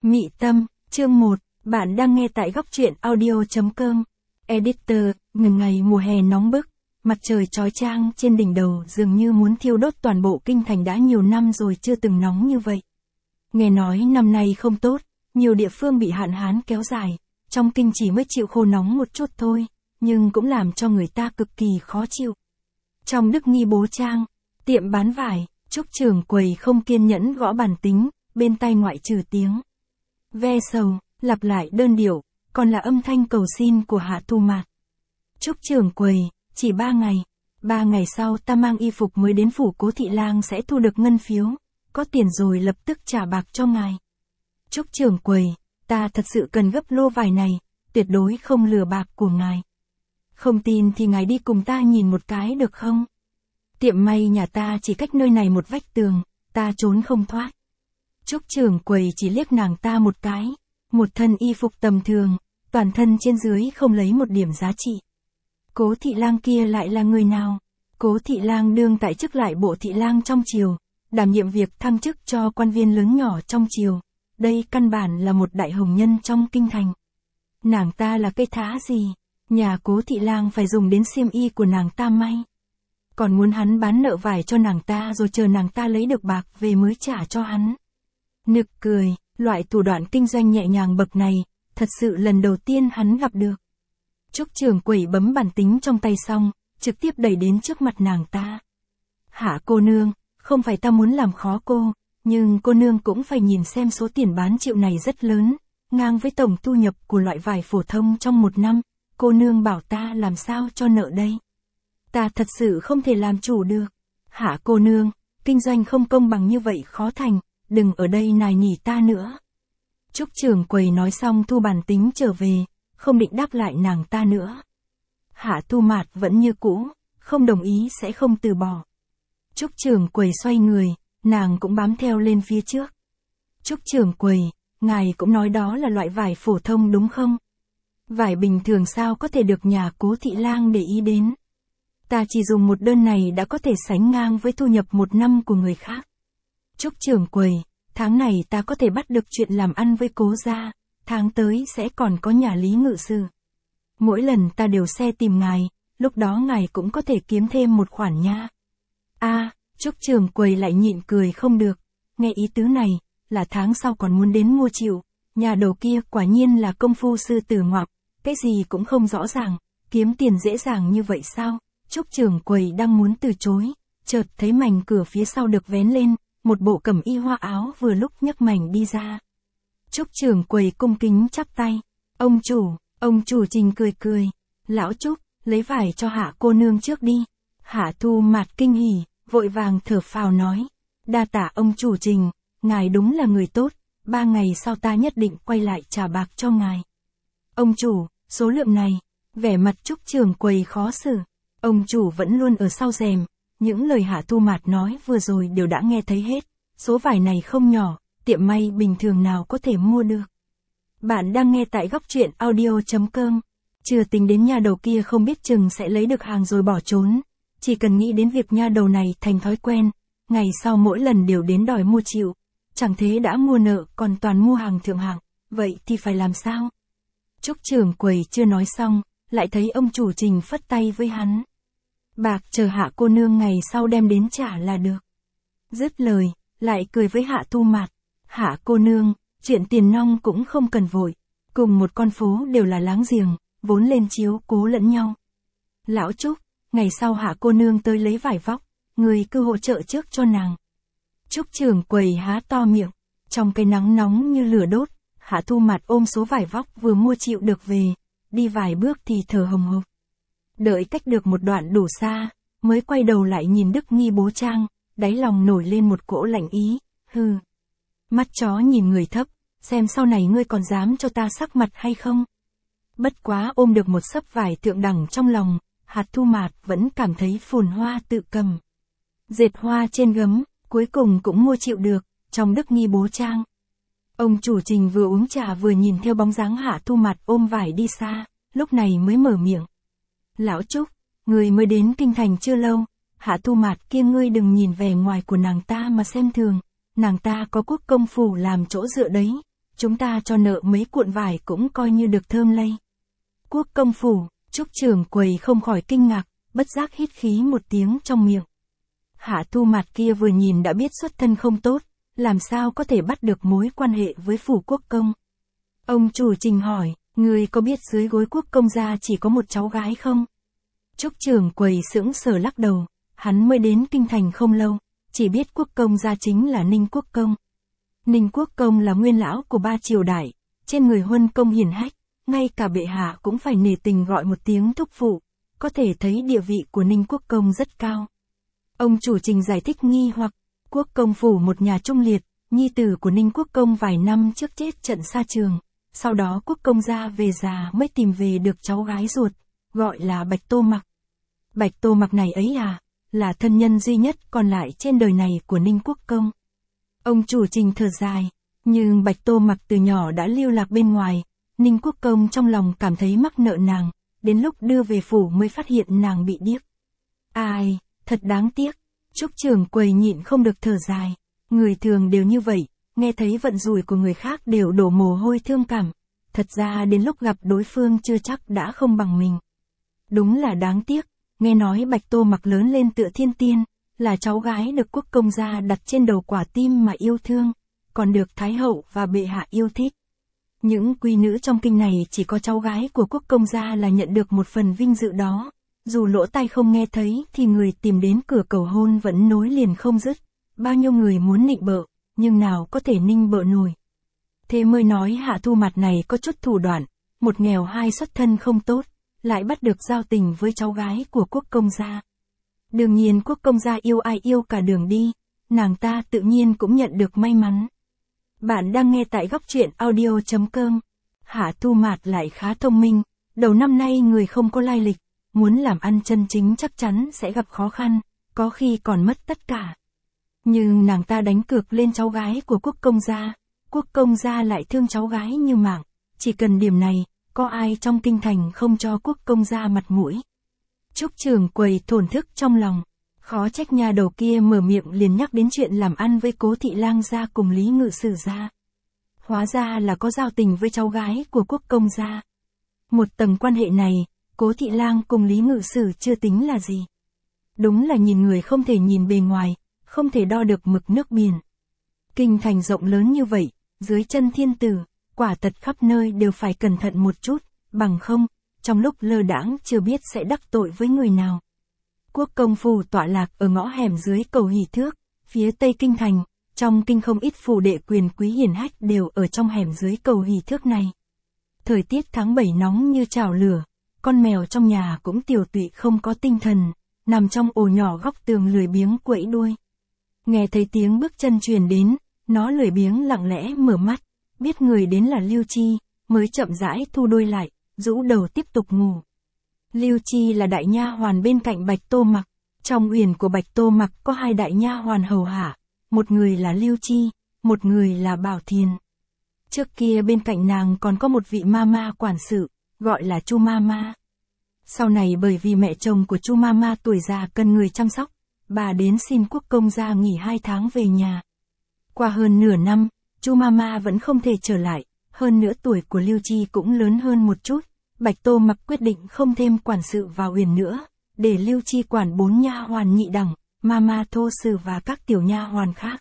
Mị Tâm, chương 1, bạn đang nghe tại góc truyện audio.com. Editor, ngày mùa hè nóng bức, mặt trời chói chang trên đỉnh đầu dường như muốn thiêu đốt toàn bộ kinh thành đã nhiều năm rồi chưa từng nóng như vậy. Nghe nói năm nay không tốt, nhiều địa phương bị hạn hán kéo dài, trong kinh chỉ mới chịu khô nóng một chút thôi, nhưng cũng làm cho người ta cực kỳ khó chịu. Trong Đức Nghi Bố Trang, tiệm bán vải, Trúc trưởng quầy không kiên nhẫn gõ bàn tính, bên tai ngoại trừ tiếng ve sầu, lặp lại đơn điệu, còn là âm thanh cầu xin của Hạ Tu Mạt. Trúc trưởng quầy, chỉ 3 ngày. 3 ngày sau ta mang y phục mới đến phủ Cố Thị Lang sẽ thu được ngân phiếu, có tiền rồi lập tức trả bạc cho ngài. Trúc trưởng quầy, ta thật sự cần gấp lô vải này, tuyệt đối không lừa bạc của ngài. Không tin thì ngài đi cùng ta nhìn một cái được không? Tiệm may nhà ta chỉ cách nơi này một vách tường, ta trốn không thoát. Trúc trưởng quầy chỉ liếc nàng ta một cái, một thân y phục tầm thường, toàn thân trên dưới không lấy một điểm giá trị. Cố Thị Lang kia lại là người nào? Cố Thị Lang đương tại chức lại bộ thị lang trong triều, đảm nhiệm việc thăng chức cho quan viên lớn nhỏ trong triều. Đây căn bản là một đại hồng nhân trong kinh thành. Nàng ta là cây thá gì? Nhà Cố Thị Lang phải dùng đến xiêm y của nàng ta may. Còn muốn hắn bán nợ vải cho nàng ta rồi chờ nàng ta lấy được bạc về mới trả cho hắn. Nực cười, loại thủ đoạn kinh doanh nhẹ nhàng bậc này, thật sự lần đầu tiên hắn gặp được. Trúc trưởng quầy bấm bàn tính trong tay xong, trực tiếp đẩy đến trước mặt nàng ta. Hạ cô nương, không phải ta muốn làm khó cô, nhưng cô nương cũng phải nhìn xem số tiền bán chịu này rất lớn, ngang với tổng thu nhập của loại vải phổ thông trong một năm, cô nương bảo ta làm sao cho nợ đây. Ta thật sự không thể làm chủ được. Hạ cô nương, kinh doanh không công bằng như vậy khó thành, đừng ở đây nài nỉ ta nữa. Trúc trưởng quầy nói xong thu bàn tính trở về, không định đáp lại nàng ta nữa. Hạ Tu Mạt vẫn như cũ, không đồng ý sẽ không từ bỏ. Trúc trưởng quầy xoay người, nàng cũng bám theo lên phía trước. Trúc trưởng quầy, ngài cũng nói đó là loại vải phổ thông đúng không? Vải bình thường sao có thể được nhà Cố Thị Lang để ý đến? Ta chỉ dùng một đơn này đã có thể sánh ngang với thu nhập một năm của người khác. Trúc trưởng quầy, tháng này ta có thể bắt được chuyện làm ăn với Cố gia, tháng tới sẽ còn có nhà Lý ngự sử. Mỗi lần ta đều xe tìm ngài, lúc đó ngài cũng có thể kiếm thêm một khoản nha. Trúc trưởng quầy lại nhịn cười không được, nghe ý tứ này, là tháng sau còn muốn đến mua chịu, nhà đầu kia quả nhiên là công phu sư tử ngoạm, cái gì cũng không rõ ràng, kiếm tiền dễ dàng như vậy sao? Trúc trưởng quầy đang muốn từ chối, chợt thấy mảnh cửa phía sau được vén lên, một bộ cẩm y hoa áo vừa lúc nhấc mảnh đi ra. Trúc trưởng quầy cung kính chắp tay, ông chủ Trình cười, lão Trúc, lấy vải cho Hạ cô nương trước đi. Hạ Tu Mạt kinh hỉ, vội vàng thở phào nói, đa tạ ông chủ Trình, ngài đúng là người tốt, 3 ngày sau ta nhất định quay lại trả bạc cho ngài. Ông chủ, số lượng này, vẻ mặt Trúc trưởng quầy khó xử, ông chủ vẫn luôn ở sau rèm, những lời Hạ Tu Mạt nói vừa rồi đều đã nghe thấy hết, số vải này không nhỏ, tiệm may bình thường nào có thể mua được. Bạn đang nghe tại góc truyện audio.com, chưa tính đến nha đầu kia không biết chừng sẽ lấy được hàng rồi bỏ trốn, chỉ cần nghĩ đến việc nha đầu này thành thói quen, ngày sau mỗi lần đều đến đòi mua chịu, chẳng thế đã mua nợ còn toàn mua hàng thượng hạng, vậy thì phải làm sao? Trúc trưởng quầy chưa nói xong, lại thấy ông chủ Trình phất tay với hắn. Bạc chờ Hạ cô nương ngày sau đem đến trả là được. Dứt lời, lại cười với Hạ Tu Mạt. Hạ cô nương, chuyện tiền nong cũng không cần vội, cùng một con phố đều là láng giềng, vốn lên chiếu cố lẫn nhau. Lão Trúc, ngày sau Hạ cô nương tới lấy vải vóc, người cứ hỗ trợ trước cho nàng. Trúc trưởng quầy há to miệng, trong cái nắng nóng như lửa đốt, Hạ Tu Mạt ôm số vải vóc vừa mua chịu được về, đi vài bước thì thở hồng hộc. Đợi cách được một đoạn đủ xa, mới quay đầu lại nhìn Đức Nghi Bố Trang, đáy lòng nổi lên một cỗ lạnh ý, mắt chó nhìn người thấp, xem sau này ngươi còn dám cho ta sắc mặt hay không. Bất quá ôm được một xấp vải thượng đẳng trong lòng, Hạ Tu Mạt vẫn cảm thấy phồn hoa tự cầm. Dệt hoa trên gấm, cuối cùng cũng mua chịu được, trong Đức Nghi Bố Trang. Ông chủ Trình vừa uống trà vừa nhìn theo bóng dáng Hạ Tu Mạt ôm vải đi xa, lúc này mới mở miệng. Lão Trúc, người mới đến kinh thành chưa lâu, Hạ Tu Mạt kia ngươi đừng nhìn vẻ ngoài của nàng ta mà xem thường, nàng ta có quốc công phủ làm chỗ dựa đấy, chúng ta cho nợ mấy cuộn vải cũng coi như được thơm lây. Quốc công phủ, Trúc trưởng quầy không khỏi kinh ngạc, bất giác hít khí một tiếng trong miệng. Hạ Thu Mạt kia vừa nhìn đã biết xuất thân không tốt, làm sao có thể bắt được mối quan hệ với phủ quốc công. Ông chủ Trình hỏi, người có biết dưới gối quốc công gia chỉ có một cháu gái không? Trúc trưởng quầy sững sờ lắc đầu, hắn mới đến kinh thành không lâu, chỉ biết quốc công gia chính là Ninh Quốc công. Ninh Quốc công là nguyên lão của 3 triều đại, trên người huân công hiển hách, ngay cả bệ hạ cũng phải nể tình gọi một tiếng thúc phụ, có thể thấy địa vị của Ninh Quốc công rất cao. Ông chủ Trình giải thích nghi hoặc, quốc công phủ một nhà trung liệt, nhi tử của Ninh Quốc công vài năm trước chết trận xa trường, sau đó quốc công gia về già mới tìm về được cháu gái ruột, gọi là Bạch Tô Mặc. Bạch Tô Mặc này ấy à, là thân nhân duy nhất còn lại trên đời này của Ninh Quốc công. Ông chủ Trình thở dài, nhưng Bạch Tô Mặc từ nhỏ đã lưu lạc bên ngoài, Ninh Quốc công trong lòng cảm thấy mắc nợ nàng, đến lúc đưa về phủ mới phát hiện nàng bị điếc. Ai, thật đáng tiếc. Trúc trưởng quầy nhịn không được thở dài, người thường đều như vậy, nghe thấy vận rủi của người khác đều đổ mồ hôi thương cảm, thật ra đến lúc gặp đối phương chưa chắc đã không bằng mình. Đúng là đáng tiếc, nghe nói Bạch Tô Mặc lớn lên tựa thiên tiên, là cháu gái được quốc công gia đặt trên đầu quả tim mà yêu thương, còn được Thái hậu và bệ hạ yêu thích. Những quý nữ trong kinh này chỉ có cháu gái của quốc công gia là nhận được một phần vinh dự đó. Dù lỗ tai không nghe thấy thì người tìm đến cửa cầu hôn vẫn nối liền không dứt. Bao nhiêu người muốn nịnh bợ, nhưng nào có thể ninh bợ nổi. Thế mới nói Hạ Thu Mạt này có chút thủ đoạn, một nghèo hai xuất thân không tốt, lại bắt được giao tình với cháu gái của quốc công gia. Đương nhiên quốc công gia yêu ai yêu cả đường đi, nàng ta tự nhiên cũng nhận được may mắn. Bạn đang nghe tại góc truyện audio.com. Hạ Thu Mạt lại khá thông minh, đầu năm nay người không có lai lịch, muốn làm ăn chân chính chắc chắn sẽ gặp khó khăn, có khi còn mất tất cả. Nhưng nàng ta đánh cược lên cháu gái của quốc công gia lại thương cháu gái như mạng, chỉ cần điểm này, có ai trong kinh thành không cho quốc công gia mặt mũi. Trúc trưởng quầy thổn thức trong lòng, khó trách nhà đầu kia mở miệng liền nhắc đến chuyện làm ăn với Cố Thị Lang gia cùng Lý Ngự Sử gia. Hóa ra là có giao tình với cháu gái của quốc công gia. Một tầng quan hệ này, Cố Thị Lang cùng Lý Ngự Sử chưa tính là gì. Đúng là nhìn người không thể nhìn bề ngoài, không thể đo được mực nước biển. Kinh thành rộng lớn như vậy, dưới chân thiên tử, quả thật khắp nơi đều phải cẩn thận một chút, bằng không, trong lúc lơ đãng chưa biết sẽ đắc tội với người nào. Quốc công phủ tọa lạc ở ngõ hẻm dưới cầu Hỷ Thước, phía tây kinh thành, trong kinh không ít phủ đệ quyền quý hiển hách đều ở trong hẻm dưới cầu Hỷ Thước này. Thời tiết tháng 7 nóng như chảo lửa, con mèo trong nhà cũng tiểu tụy không có tinh thần, nằm trong ổ nhỏ góc tường lười biếng quẫy đuôi. Nghe thấy tiếng bước chân truyền đến, nó lười biếng lặng lẽ mở mắt, biết người đến là Lưu Chi, mới chậm rãi thu đuôi lại, rũ đầu tiếp tục ngủ. Lưu Chi là đại nha hoàn bên cạnh Bạch Tô Mặc, trong uyển của Bạch Tô Mặc có 2 đại nha hoàn hầu hạ, một người là Lưu Chi, một người là Bảo Thiền. Trước kia bên cạnh nàng còn có một vị mama quản sự, gọi là Chu Mama. Sau này bởi vì mẹ chồng của Chu Mama tuổi già cần người chăm sóc, bà đến xin quốc công gia nghỉ 2 tháng về nhà. Qua hơn nửa năm, Chu Mama vẫn không thể trở lại, hơn nữa tuổi của Lưu Chi cũng lớn hơn một chút. Bạch Tô Mặc quyết định không thêm quản sự vào uyển nữa, để Lưu Chi quản 4 nha hoàn nhị đẳng, Mama Thô Sử và các tiểu nha hoàn khác.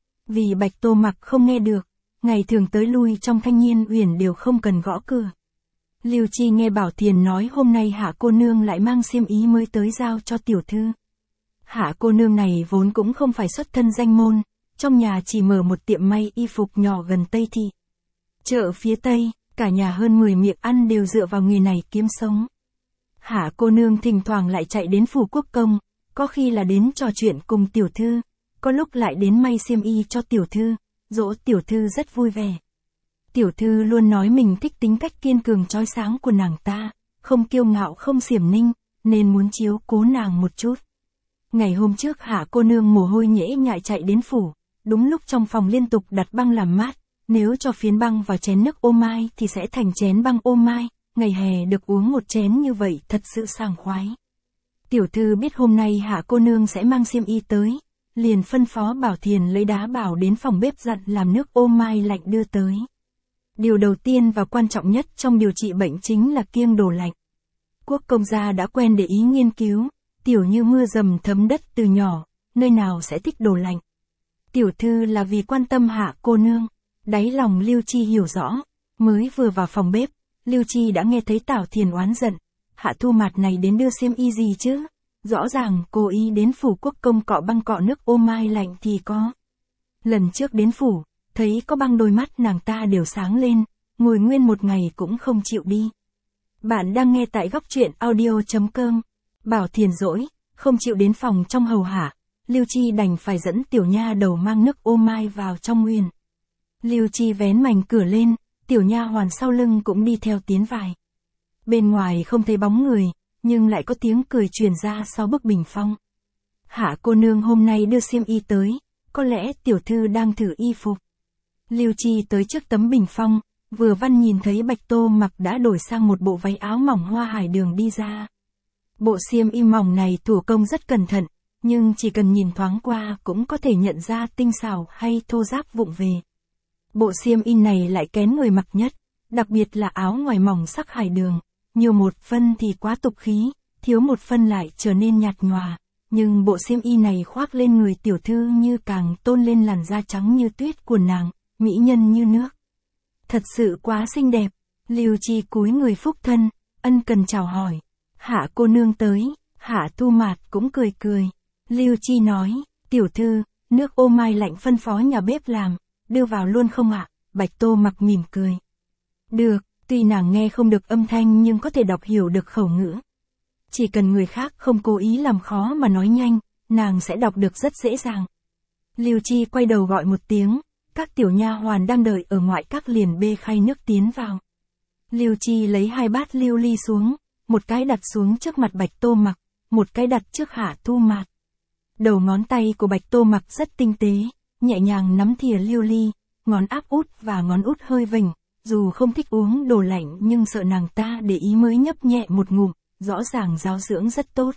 Vì Bạch Tô Mặc không nghe được, ngày thường tới lui trong Thanh Nhiên uyển đều không cần gõ cửa. Lưu Chi nghe Bảo Thiền nói hôm nay Hạ cô nương lại mang xiêm ý mới tới giao cho tiểu thư. Hạ cô nương này vốn cũng không phải xuất thân danh môn, trong nhà chỉ mở một tiệm may y phục nhỏ gần Tây Thị. Chợ phía Tây, cả nhà hơn 10 miệng ăn đều dựa vào nghề này kiếm sống. Hạ cô nương thỉnh thoảng lại chạy đến phủ quốc công, có khi là đến trò chuyện cùng tiểu thư, có lúc lại đến may xiêm y cho tiểu thư, dỗ tiểu thư rất vui vẻ. Tiểu thư luôn nói mình thích tính cách kiên cường chói sáng của nàng ta, không kiêu ngạo không xiểm ninh, nên muốn chiếu cố nàng một chút. Ngày hôm trước Hạ cô nương mồ hôi nhễ nhại chạy đến phủ, đúng lúc trong phòng liên tục đặt băng làm mát, nếu cho phiến băng vào chén nước ô mai thì sẽ thành chén băng ô mai, ngày hè được uống một chén như vậy thật sự sảng khoái. Tiểu thư biết hôm nay Hạ cô nương sẽ mang xiêm y tới, liền phân phó Bảo Thiền lấy đá bảo đến phòng bếp dặn làm nước ô mai lạnh đưa tới. Điều đầu tiên và quan trọng nhất trong điều trị bệnh chính là kiêng đồ lạnh. Quốc công gia đã quen để ý nghiên cứu, tiểu như mưa dầm thấm đất từ nhỏ, nơi nào sẽ thích đồ lạnh. Tiểu thư là vì quan tâm Hạ cô nương, đáy lòng Lưu Chi hiểu rõ, mới vừa vào phòng bếp, Lưu Chi đã nghe thấy Tảo Thiền oán giận, Hạ Thu Mạt này đến đưa xiêm y gì chứ? Rõ ràng cô ý đến phủ quốc công cọ băng cọ nước ô mai lạnh thì có. Lần trước đến phủ, thấy có băng đôi mắt nàng ta đều sáng lên, ngồi nguyên một ngày cũng không chịu đi. Bạn đang nghe tại góc truyện audio.com. Bảo Thiền dỗi, không chịu đến phòng trong hầu hạ, Lưu Chi đành phải dẫn tiểu nha đầu mang nước ô mai vào trong nguyên. Lưu Chi vén mảnh cửa lên, tiểu nha hoàn sau lưng cũng đi theo tiến vào. Bên ngoài không thấy bóng người, nhưng lại có tiếng cười truyền ra sau bức bình phong. Hạ cô nương hôm nay đưa xiêm y tới, có lẽ tiểu thư đang thử y phục. Lưu Chi tới trước tấm bình phong, vừa văn nhìn thấy Bạch Tô Mặc đã đổi sang một bộ váy áo mỏng hoa hải đường đi ra. Bộ xiêm y mỏng này thủ công rất cẩn thận, nhưng chỉ cần nhìn thoáng qua cũng có thể nhận ra tinh xảo hay thô ráp vụng về. Bộ xiêm y này lại kén người mặc nhất, đặc biệt là áo ngoài mỏng sắc hải đường, nhiều một phân thì quá tục khí, thiếu một phân lại trở nên nhạt nhòa, nhưng bộ xiêm y này khoác lên người tiểu thư như càng tôn lên làn da trắng như tuyết của nàng, mỹ nhân như nước. Thật sự quá xinh đẹp. Lưu Chi cúi người phúc thân, ân cần chào hỏi. Hạ cô nương tới, Hạ Thu Mạt cũng cười cười. Lưu Chi nói, tiểu thư, nước ô mai lạnh phân phó nhà bếp làm, đưa vào luôn không ạ? Bạch Tô Mặc mỉm cười. Được, tuy nàng nghe không được âm thanh nhưng có thể đọc hiểu được khẩu ngữ. Chỉ cần người khác không cố ý làm khó mà nói nhanh, nàng sẽ đọc được rất dễ dàng. Lưu Chi quay đầu gọi một tiếng, các tiểu nha hoàn đang đợi ở ngoại các liền bê khay nước tiến vào. Lưu Chi lấy 2 bát lưu ly xuống, một cái đặt xuống trước mặt Bạch Tô Mặc, một cái đặt trước Hạ Thu Mạt. Đầu ngón tay của Bạch Tô Mặc rất tinh tế, nhẹ nhàng nắm thìa lưu ly, ngón áp út và ngón út hơi vểnh, dù không thích uống đồ lạnh nhưng sợ nàng ta để ý mới nhấp nhẹ một ngụm, rõ ràng giáo dưỡng rất tốt.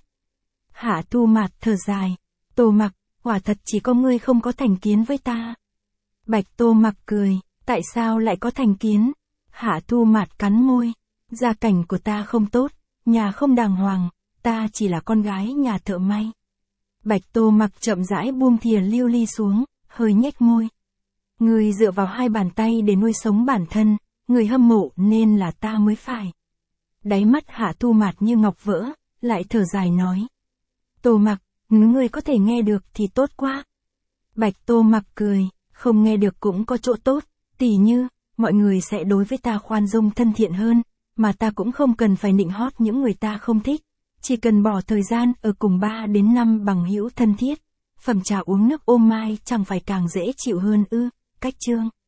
Hạ Thu Mạt thở dài, Tô Mặc, quả thật chỉ có ngươi không có thành kiến với ta. Bạch Tô Mặc cười, tại sao lại có thành kiến? Hạ Thu Mạt cắn môi, gia cảnh của ta không tốt, nhà không đàng hoàng, ta chỉ là con gái nhà thợ may. Bạch Tô Mặc chậm rãi buông thìa lưu ly xuống, hơi nhếch môi. Người dựa vào 2 bàn tay để nuôi sống bản thân, người hâm mộ nên là ta mới phải. Đáy mắt Hạ Thu Mạt như ngọc vỡ, lại thở dài nói. Tô Mặc, ngươi có thể nghe được thì tốt quá. Bạch Tô Mặc cười, không nghe được cũng có chỗ tốt, tỉ như, mọi người sẽ đối với ta khoan dung thân thiện hơn, mà ta cũng không cần phải nịnh hót những người ta không thích. Chỉ cần bỏ thời gian ở cùng 3 đến 5 bằng hữu thân thiết, phẩm trà uống nước ô mai chẳng phải càng dễ chịu hơn ư? Cách chương